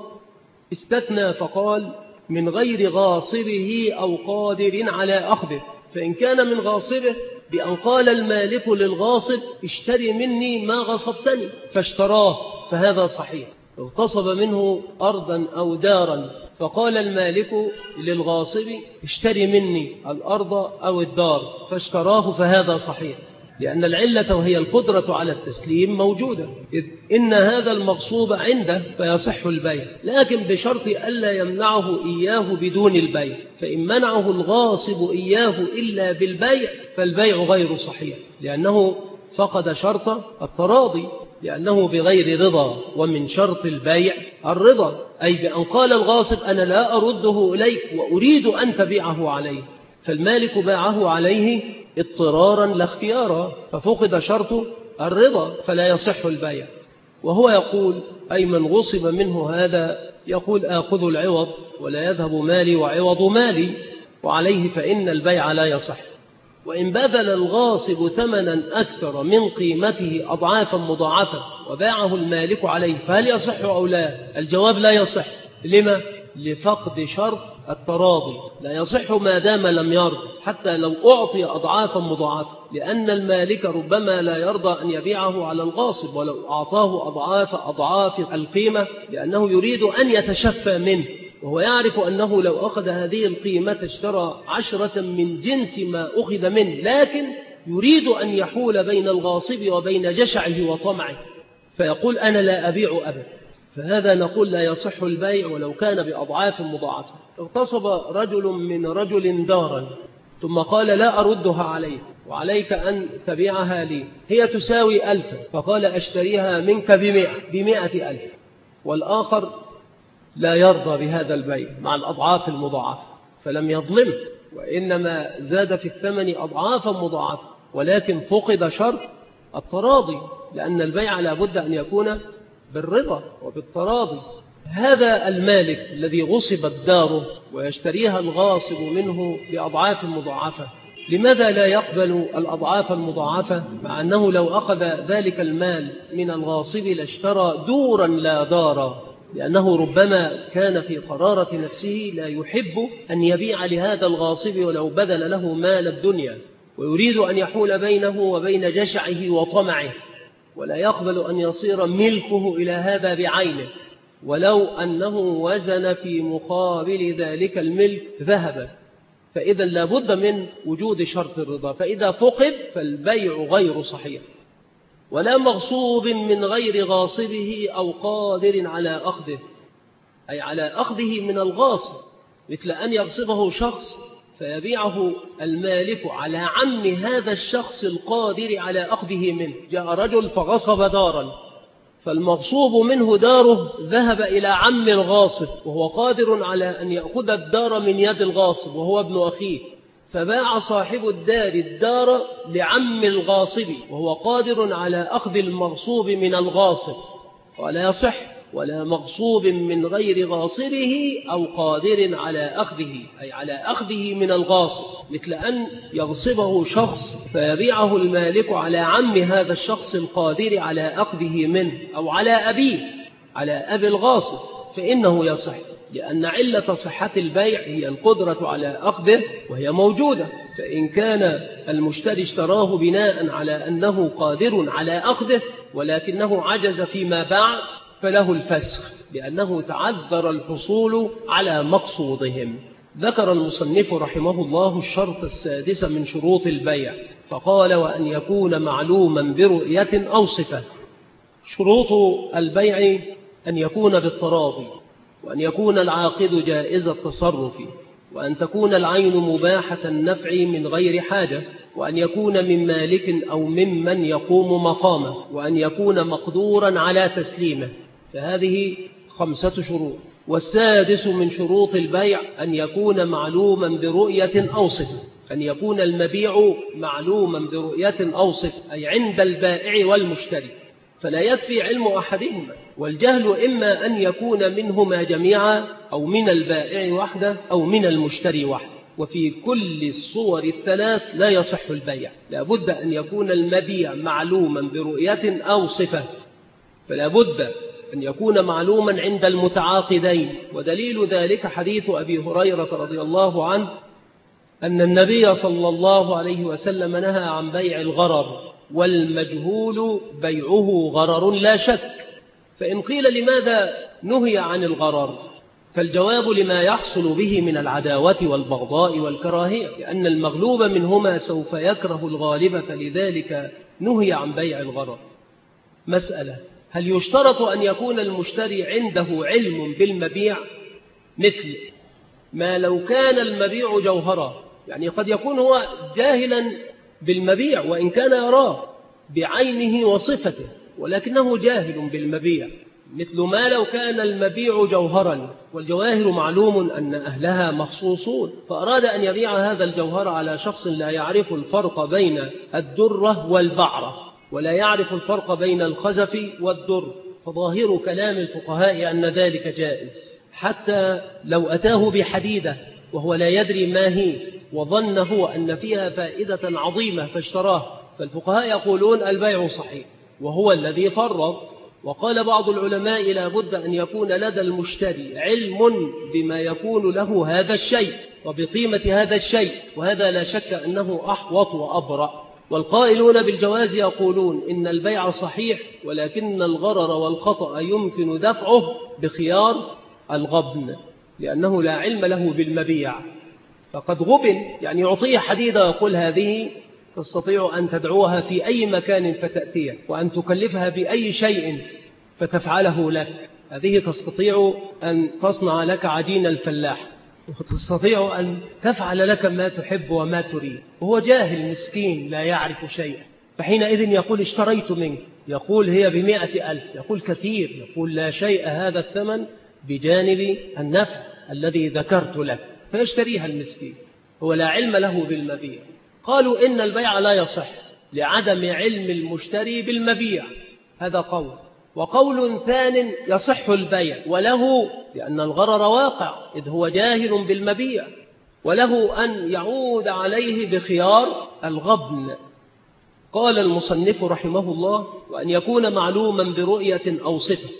استثنى فقال من غير غاصبه أو قادر على أخذه. فإن كان من غاصبه بأن قال المالك للغاصب اشتري مني ما غصبتني فاشتراه فهذا صحيح. اغتصب منه أرضا أو دارا فقال المالك للغاصب اشتري مني الأرض أو الدار فاشتراه فهذا صحيح، لأن العلة وهي القدرة على التسليم موجودة، إذ إن هذا المغصوب عنده فيصح البيع، لكن بشرط ألا يمنعه إياه بدون البيع. فإن منعه الغاصب إياه إلا بالبيع فالبيع غير صحيح، لأنه فقد شرط التراضي، لأنه بغير رضا. ومن شرط البيع الرضا، أي بأن قال الغاصب أنا لا أرده إليك وأريد أن تبيعه عليه، فالمالك باعه عليه اضطرارا لا اختيارا، ففقد شرط الرضا فلا يصح البيع. وهو يقول أي من غصب منه هذا يقول آخذ العوض ولا يذهب مالي وعوض مالي، وعليه فإن البيع لا يصح. وإن بذل الغاصب ثمنا أكثر من قيمته أضعافا مضاعفة وباعه المالك عليه فهل يصح أو لا؟ الجواب لا يصح. لما؟ لفقد شرط التراضي، لا يصح ما دام لم يرضى حتى لو أعطي أضعافا مضاعفة، لأن المالك ربما لا يرضى أن يبيعه على الغاصب ولو أعطاه أضعاف القيمة، لأنه يريد أن يتشفى منه، وهو يعرف أنه لو أخذ هذه القيمة اشترى 10 من جنس ما أخذ منه، لكن يريد أن يحول بين الغاصب وبين جشعه وطمعه، فيقول أنا لا أبيع أبدا. فهذا نقول لا يصح البيع ولو كان بأضعاف مضاعفة. اغتصب رجل من رجل دارا ثم قال لا أردها عليك وعليك أن تبيعها لي، هي تساوي 1000، فقال أشتريها منك ب100,000، والآخر لا يرضى بهذا البيع مع الأضعاف المضاعفة فلم يظلم، وإنما زاد في الثمن أضعافا مضاعفة، ولكن فقد شرط التراضي، لأن البيع لا بد أن يكون بالرضا وبالتراضي. هذا المالك الذي غصبت داره ويشتريها الغاصب منه بأضعاف مضاعفة، لماذا لا يقبل الأضعاف المضاعفة، مع أنه لو أخذ ذلك المال من الغاصب لاشترى دورا لا دارا، لأنه ربما كان في قرارة نفسه لا يحب أن يبيع لهذا الغاصب ولو بذل له مال الدنيا، ويريد أن يحول بينه وبين جشعه وطمعه، ولا يقبل أن يصير ملكه إلى هذا بعينه، ولو أنه وزن في مقابل ذلك الملك ذهبا. فإذا لابد من وجود شرط الرضا، فإذا فقد فالبيع غير صحيح. ولا مغصوب من غير غاصبه أو قادر على أخذه، أي على أخذه من الغاصب، مثل أن يغصبه شخص فيبيعه المالك على عم هذا الشخص القادر على أخذه منه. جاء رجل فغصب دارا، فالمغصوب منه داره ذهب إلى عم الغاصب وهو قادر على أن يأخذ الدار من يد الغاصب وهو ابن أخيه، فباع صاحب الدار لعم الغاصب وهو قادر على أخذ المغصوب من الغاصب، ولا يصح. ولا مغصوب من غير غاصبه أو قادر على أخذه، أي على أخذه من الغاصب، مثل أن يغصبه شخص فيبيعه المالك على عم هذا الشخص القادر على أخذه منه، أو على أبيه، على أبي الغاصب، فإنه يصح، لأن علة صحة البيع هي القدرة على أخذه وهي موجودة. فإن كان المشتري اشتراه بناء على أنه قادر على أخذه ولكنه عجز فيما باع فله الفسخ، لأنه تعذر الحصول على مقصودهم. ذكر المصنف رحمه الله الشرط السادس من شروط البيع، فقال: وأن يكون معلوما برؤية أو صفة. شروط البيع أن يكون بالتراضي، وأن يكون العاقد جائز التصرف، وأن تكون العين مباحة النفع من غير حاجة، وأن يكون من مالك أو ممن يقوم مقامه، وأن يكون مقدورا على تسليمه. فهذه 5 شروط. والسادس من شروط البيع أن يكون معلوما برؤية أو صفة، أن يكون المبيع معلوما برؤية أو صفة، أي عند البائع والمشتري، فلا يكفي علم أحدهما، والجهل إما أن يكون منهما جميعا أو من البائع وحده أو من المشتري وحده، وفي كل الصور الثلاث لا يصح البيع. لا بد أن يكون المبيع معلوما برؤية أو صفة، فلا بد أن يكون معلوما عند المتعاقدين. ودليل ذلك حديث أبي هريرة رضي الله عنه أن النبي صلى الله عليه وسلم نهى عن بيع الغرر، والمجهول بيعه غرر لا شك. فإن قيل لماذا نهي عن الغرر، فالجواب لما يحصل به من العداوة والبغضاء والكراهية، لأن المغلوب منهما سوف يكره الغالب، فلذلك نهي عن بيع الغرر. مسألة: هل يشترط أن يكون المشتري عنده علم بالمبيع؟ مثل ما لو كان المبيع جوهرا، يعني قد يكون هو جاهلا بالمبيع وإن كان يراه بعينه وصفته، ولكنه جاهل بالمبيع. مثل ما لو كان المبيع جوهرا، والجواهر معلوم أن أهلها مخصوصون، فأراد أن يبيع هذا الجوهر على شخص لا يعرف الفرق بين الدرة والبعرة، ولا يعرف الفرق بين الخزف والدر، فظاهر كلام الفقهاء أن ذلك جائز، حتى لو أتاه بحديدة وهو لا يدري ما هي وظن هو أن فيها فائدة عظيمة فاشتراه، فالفقهاء يقولون البيع صحيح، وهو الذي فرط. وقال بعض العلماء: لا بد أن يكون لدى المشتري علم بما يكون له هذا الشيء وبقيمة هذا الشيء، وهذا لا شك أنه أحوط وأبرأ. والقائلون بالجواز يقولون إن البيع صحيح، ولكن الغرر والخطأ يمكن دفعه بخيار الغبن، لأنه لا علم له بالمبيع، فقد غبن، يعني يعطيه حديدة ويقول هذه تستطيع أن تدعوها في أي مكان فتأتيه، وأن تكلفها بأي شيء فتفعله لك، هذه تستطيع أن تصنع لك عجين الفلاح، وتستطيع أن تفعل لك ما تحب وما تريد، وهو جاهل مسكين لا يعرف شيئا. فحينئذ يقول: اشتريت منك، يقول هي ب100,000، يقول كثير، يقول لا شيء هذا الثمن بجانب النفع الذي ذكرت لك، فيشتريها المسكين، هو لا علم له بالمبيع. قالوا إن البيع لا يصح لعدم علم المشتري بالمبيع، هذا قول. وقول ثان: يصح البيع وله، لأن الغرر واقع إذ هو جاهل بالمبيع، وله أن يعود عليه بخيار الغبن. قال المصنف رحمه الله: وأن يكون معلوما برؤية أو صفة.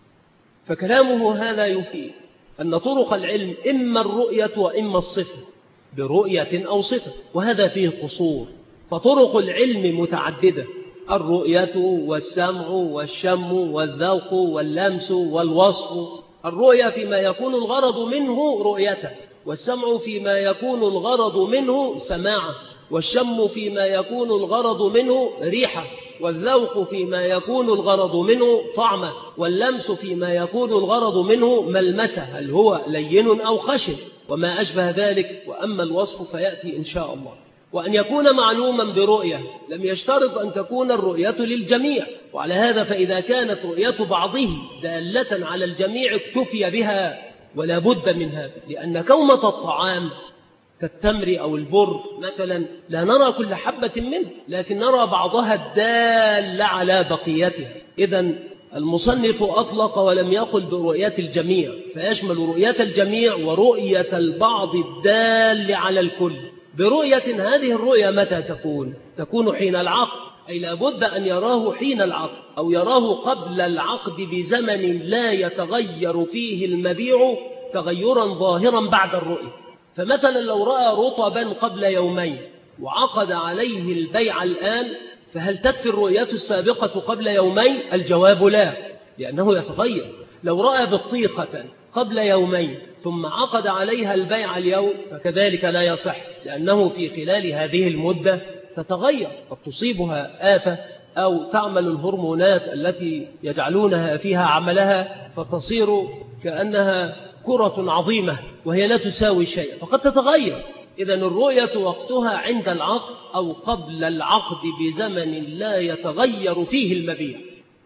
فكلامه هذا يفيد أن طرق العلم إما الرؤية وإما الصفة، برؤية أو صفة، وهذا فيه قصور. فطرق العلم متعددة: الرؤية والسمع والشم والذوق واللمس والوصف. الرؤية فيما يكون الغرض منه رؤيته، والسمع فيما يكون الغرض منه سماعه، والشم فيما يكون الغرض منه ريحه، والذوق فيما يكون الغرض منه طعمه، واللمس فيما يكون الغرض منه ملمسه، هل هو لين أو خشن وما أشبه ذلك. وأما الوصف فيأتي إن شاء الله. وأن يكون معلوما برؤية، لم يشترط أن تكون الرؤية للجميع، وعلى هذا فإذا كانت رؤية بعضه دالة على الجميع اكتفي بها ولا بد من هذا، لأن كومة الطعام كالتمر أو البر مثلا لا نرى كل حبة منه، لكن نرى بعضها الدال على بقيتها. إذن المصنف أطلق ولم يقل برؤية الجميع، فيشمل رؤية الجميع ورؤية البعض الدال على الكل. برؤية هذه الرؤية متى تكون؟ تكون حين العقد، أي لابد أن يراه حين العقد أو يراه قبل العقد بزمن لا يتغير فيه المبيع تغيرا ظاهرا بعد الرؤية. فمثلا لو رأى رطبا قبل يومين وعقد عليه البيع الآن، فهل تكفي الرؤية السابقة قبل يومين؟ الجواب لا، لأنه يتغير. لو رأى بطيخة قبل يومين ثم عقد عليها البيع اليوم فكذلك لا يصح، لأنه في خلال هذه المدة تتغير، قد تصيبها آفة أو تعمل الهرمونات التي يجعلونها فيها عملها فتصير كأنها كرة عظيمة وهي لا تساوي شيء، فقد تتغير. إذن الرؤية وقتها عند العقد أو قبل العقد بزمن لا يتغير فيه المبيع.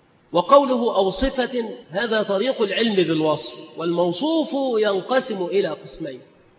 وقوله أو صفة هذا طريق العلم بالوصف، والموصوف ينقسم إلى قسمين: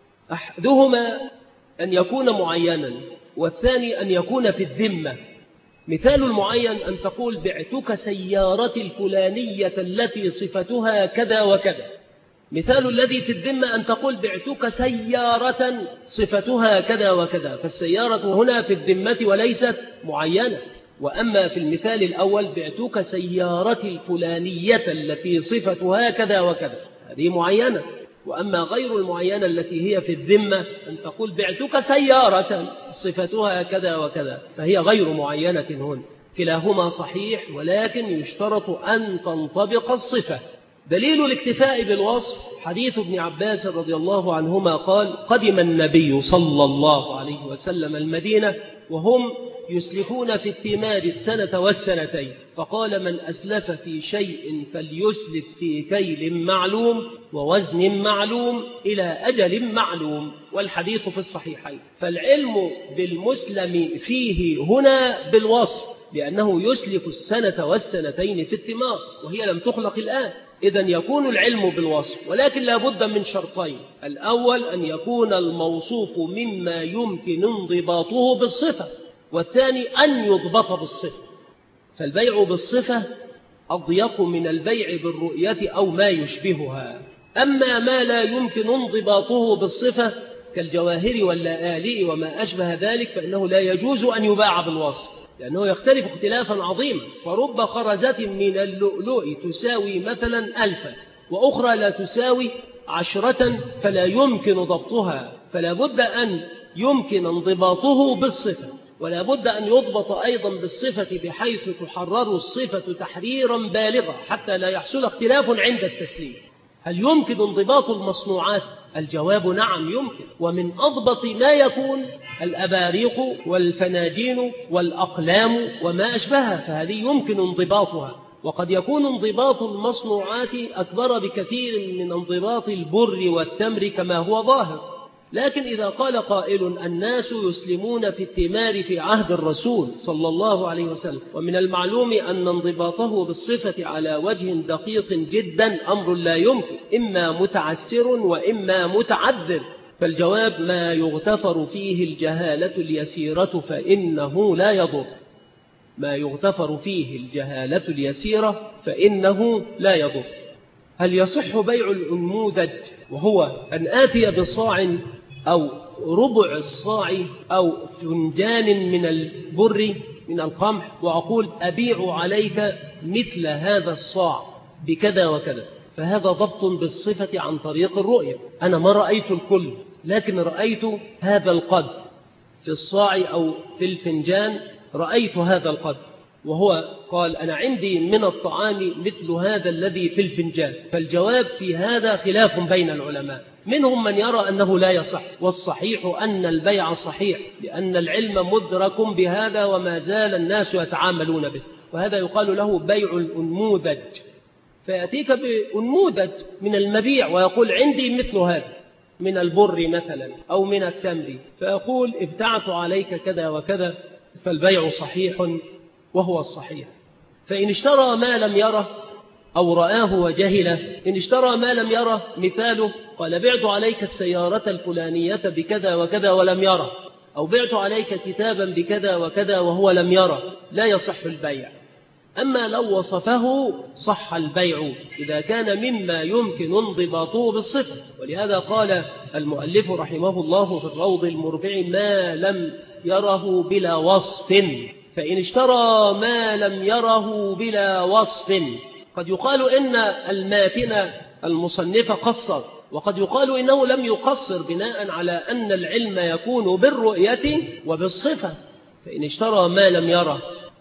أحدهما أن يكون معينا، والثاني أن يكون في الذمة. مثال المعين أن تقول بعتك سيارتي الفلانية التي صفتها كذا وكذا. مثال الذي في الذمة أن تقول بعتك سيارة صفتها كذا وكذا، فالسيارة هنا في الذمة وليست معينة. وأما في المثال الأول بعتك سيارتي الفلانية التي صفتها كذا وكذا، هذه معينة. وأما غير المعينة التي هي في الذمة أن تقول بعتك سيارة صفتها كذا وكذا، فهي غير معينة هنا. كلاهما صحيح، ولكن يشترط أن تنطبق الصفة. دليل الاكتفاء بالوصف حديث ابن عباس رضي الله عنهما قال: قدم النبي صلى الله عليه وسلم المدينة وهم يسلفون في الثمار السنة والسنتين، فقال: من أسلف في شيء فليسلف في كيل معلوم ووزن معلوم إلى أجل معلوم. والحديث في الصحيحين. فالعلم بالمسلم فيه هنا بالوصف، لأنه يسلف السنة والسنتين في الثمار وهي لم تخلق الآن. إذن يكون العلم بالوصف، ولكن لا بد من شرطين: الأول أن يكون الموصوف مما يمكن انضباطه بالصفة، والثاني أن يضبط بالصفة. فالبيع بالصفة أضيق من البيع بالرؤية أو ما يشبهها. أما ما لا يمكن انضباطه بالصفة كالجواهر واللآلئ وما أشبه ذلك فإنه لا يجوز أن يباع بالوصف، لأنه يختلف اختلافا عظيما. فرب خرزة من اللؤلؤ تساوي مثلا 1000 وأخرى لا تساوي 10، فلا يمكن ضبطها، فلا بد أن يمكن انضباطه بالصفة، ولا بد أن يضبط أيضا بالصفة بحيث تحرر الصفة تحريرا بالغا حتى لا يحصل اختلاف عند التسليم. هل يمكن انضباط المصنوعات؟ الجواب نعم يمكن. ومن أضبط ما يكون الأباريق والفناجين والأقلام وما أشبهها، فهذه يمكن انضباطها. وقد يكون انضباط المصنوعات أكبر بكثير من انضباط البر والتمر كما هو ظاهر. لكن إذا قال قائل: الناس يسلمون في الثمار في عهد الرسول صلى الله عليه وسلم، ومن المعلوم أن انضباطه بالصفة على وجه دقيق جدا أمر لا يمكن، إما متعسر وإما متعذر. فالجواب: ما يغتفر فيه الجهالة اليسيرة فإنه لا يضر. ما يغتفر فيه الجهالة اليسيرة فإنه لا يضر. هل يصح بيع الأنموذج وهو أن آتي بصاع أو ربع الصاع أو فنجان من البر من القمح وأقول: أبيع عليك مثل هذا الصاع بكذا وكذا؟ فهذا ضبط بالصفة عن طريق الرؤية. أنا ما رأيت الكل، لكن رأيت هذا القدر في الصاع أو في الفنجان، رأيت هذا القدر. وهو قال أنا عندي من الطعام مثل هذا الذي في الفنجان. فالجواب في هذا خلاف بين العلماء، منهم من يرى أنه لا يصح، والصحيح أن البيع صحيح، لأن العلم مدرك بهذا وما زال الناس يتعاملون به، وهذا يقال له بيع الأنموذج. فيأتيك بأنموذج من المبيع ويقول عندي مثل هذا من البر مثلا أو من التمر، فيقول ابتعت عليك كذا وكذا، فالبيع صحيح وهو الصحيح. فإن اشترى ما لم يره أو رآه وجهله، إن اشترى ما لم يره مثاله قال بعت عليك السيارة الفلانية بكذا وكذا ولم يره، أو بعت عليك كتابا بكذا وكذا وهو لم يره، لا يصح البيع. أما لو وصفه صح البيع إذا كان مما يمكن انضباطه بالصفة. ولهذا قال المؤلف رحمه الله في الروض المربع ما لم يره بلا وصف. فإن اشترى ما لم يره بلا وصف، قد يقال إن الماتن المصنف قصر، وقد يقال إنه لم يقصر بناء على أن العلم يكون بالرؤية وبالصفة. فإن اشترى ما لم يره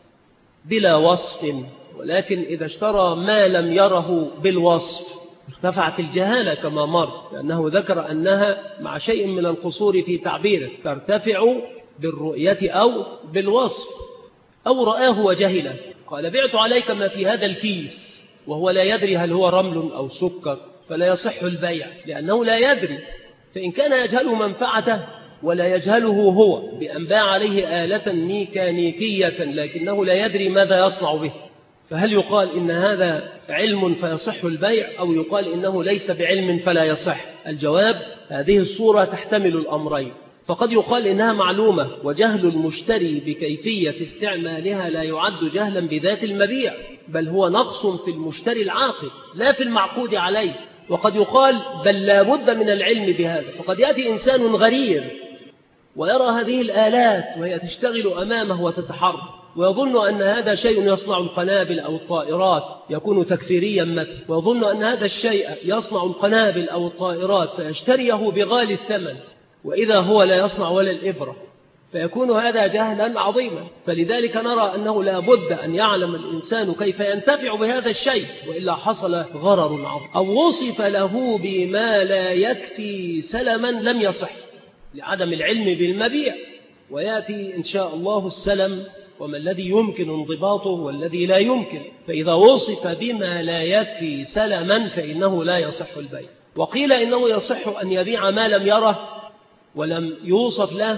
بلا وصف، ولكن إذا اشترى ما لم يره بالوصف ارتفعت الجهالة كما مر، لأنه ذكر أنها مع شيء من القصور في تعبيره ترتفع بالرؤية أو بالوصف. أو رآه وجهله، قال بعت عليك ما في هذا الكيس وهو لا يدري هل هو رمل أو سكر، فلا يصح البيع لأنه لا يدري. فإن كان يجهل منفعته ولا يجهله هو بأن باع عليه آلة ميكانيكية لكنه لا يدري ماذا يصنع به، فهل يقال إن هذا علم فيصح البيع، أو يقال إنه ليس بعلم فلا يصح؟ الجواب هذه الصورة تحتمل الأمرين. فقد يقال إنها معلومة، وجهل المشتري بكيفية استعمالها لا يعد جهلا بذات المبيع، بل هو نقص في المشتري العاقل لا في المعقود عليه. وقد يقال بل لا بد من العلم بهذا، فقد يأتي إنسان غرير ويرى هذه الآلات وهي تشتغل أمامه وتتحرك، ويظن أن هذا شيء يصنع القنابل أو الطائرات، يكون تكفيريا مثلا، ويظن أن هذا الشيء يصنع القنابل أو الطائرات فيشتريه بغالي الثمن، وإذا هو لا يصنع ولا الإبرة، فيكون هذا جهلا عظيما. فلذلك نرى أنه لا بد أن يعلم الإنسان كيف ينتفع بهذا الشيء، وإلا حصل غرر عظيم. أو وصف له بما لا يكفي سلما لم يصح لعدم العلم بالمبيع، ويأتي إن شاء الله السلم وما الذي يمكن انضباطه والذي لا يمكن. فإذا وصف بما لا يكفي سلما فإنه لا يصح البيع. وقيل إنه يصح أن يبيع ما لم يره ولم يوصف له،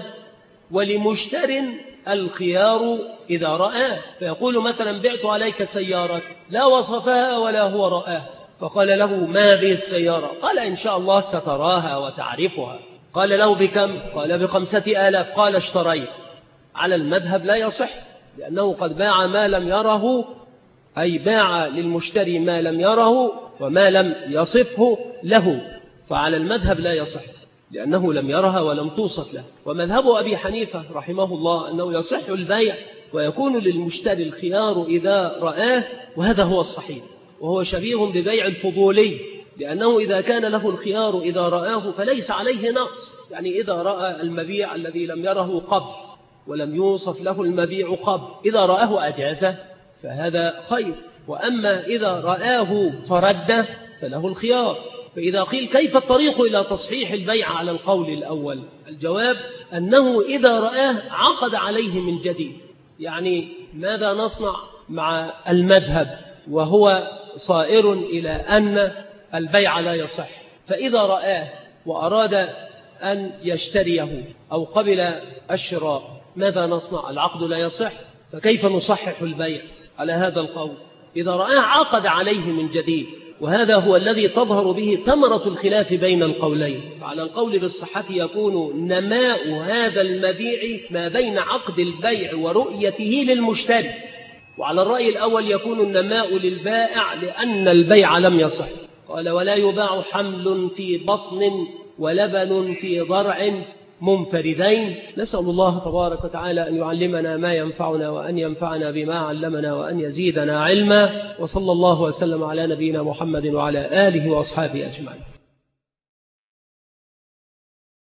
ولمشتر الخيار إذا رآه، فيقول مثلا بعت عليك سيارة لا وصفها ولا هو رآه، فقال له ما به السيارة؟ قال إن شاء الله ستراها وتعرفها. قال له بكم؟ قال ب5,000. قال اشتريت. على المذهب لا يصح، لأنه قد باع ما لم يره، أي باع للمشتري ما لم يره وما لم يصفه له، فعلى المذهب لا يصح لأنه لم يرها ولم توصف له. ومذهب أبي حنيفة رحمه الله أنه يصح البيع ويكون للمشتري الخيار إذا رآه، وهذا هو الصحيح، وهو شبيه ببيع الفضولي، لأنه إذا كان له الخيار إذا رآه فليس عليه نقص. يعني إذا رأى المبيع الذي لم يره قبل ولم يوصف له المبيع قبل، إذا رآه أجازه فهذا خير، وأما إذا رآه فرده فله الخيار. فإذا قيل كيف الطريق إلى تصحيح البيع على القول الأول؟ الجواب أنه إذا رآه عقد عليه من جديد. يعني ماذا نصنع مع المذهب وهو صائر إلى أن البيع لا يصح؟ فإذا رآه وأراد أن يشتريه أو قبل الشراء ماذا نصنع؟ العقد لا يصح، فكيف نصحح البيع على هذا القول؟ إذا رآه عقد عليه من جديد، وهذا هو الذي تظهر به ثمرة الخلاف بين القولين. فعلى القول بالصحة يكون نماء هذا المبيع ما بين عقد البيع ورؤيته للمشتري، وعلى الرأي الأول يكون النماء للبائع لأن البيع لم يصح. قال ولا يباع حمل في بطن ولبن في ضرع منفردين. نسأل الله تبارك وتعالى أن يعلمنا ما ينفعنا وأن ينفعنا بما علمنا وأن يزيدنا علما، وصلى الله وسلم على نبينا محمد وعلى آله وأصحابه أجمعين.